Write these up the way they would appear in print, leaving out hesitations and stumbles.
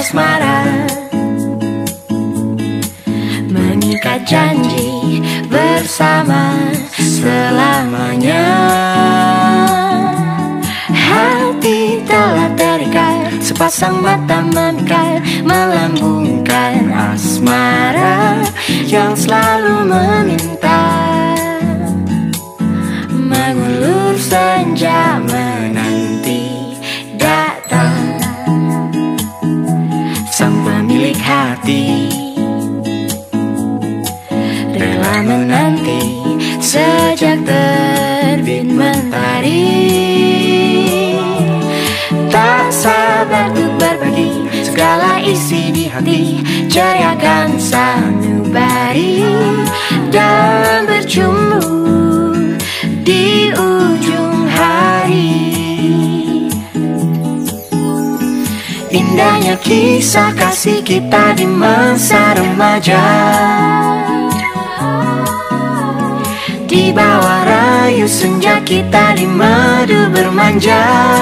asmara, mengikat janji bersama selamanya. Hati telah terikat, sepasang mata memikat, melambungkan asmara yang selalu meminta. Mengulur senja menanti datang sang pemilik hati, rela menanti sejak terbit mentari. Tak sabar untuk berbagi segala isi di hati, ceriakan sanubari dan berjumpa di ujung hari. Indahnya kisah kasih kita di masa remaja, di bawah rayu senja kita di madu bermanja.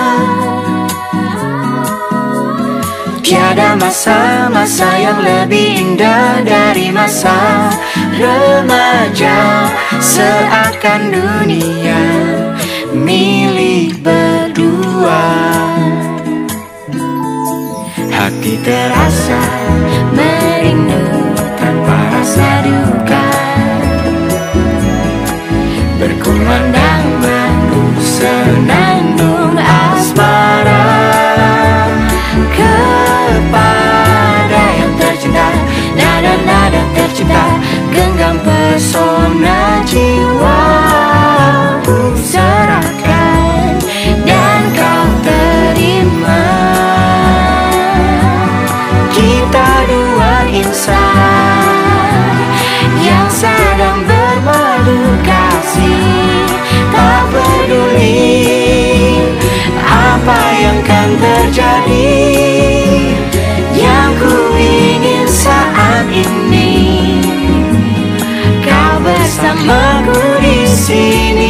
Tiada masa-masa yang lebih indah dari masa remaja. Seakan dunia milik berdua, hati terasa merindu tanpa rasa duka, berkumandang madu senandung asmara kepada yang tercinta. Nada-nada tercinta, genggam pesona jiwa ku serahkan dan kau terima. Kita dua insan yang sedang bermadu kasih, tak peduli apa yang kan terjadi. Yang ku ingin saat ini kau bersamaku di sini.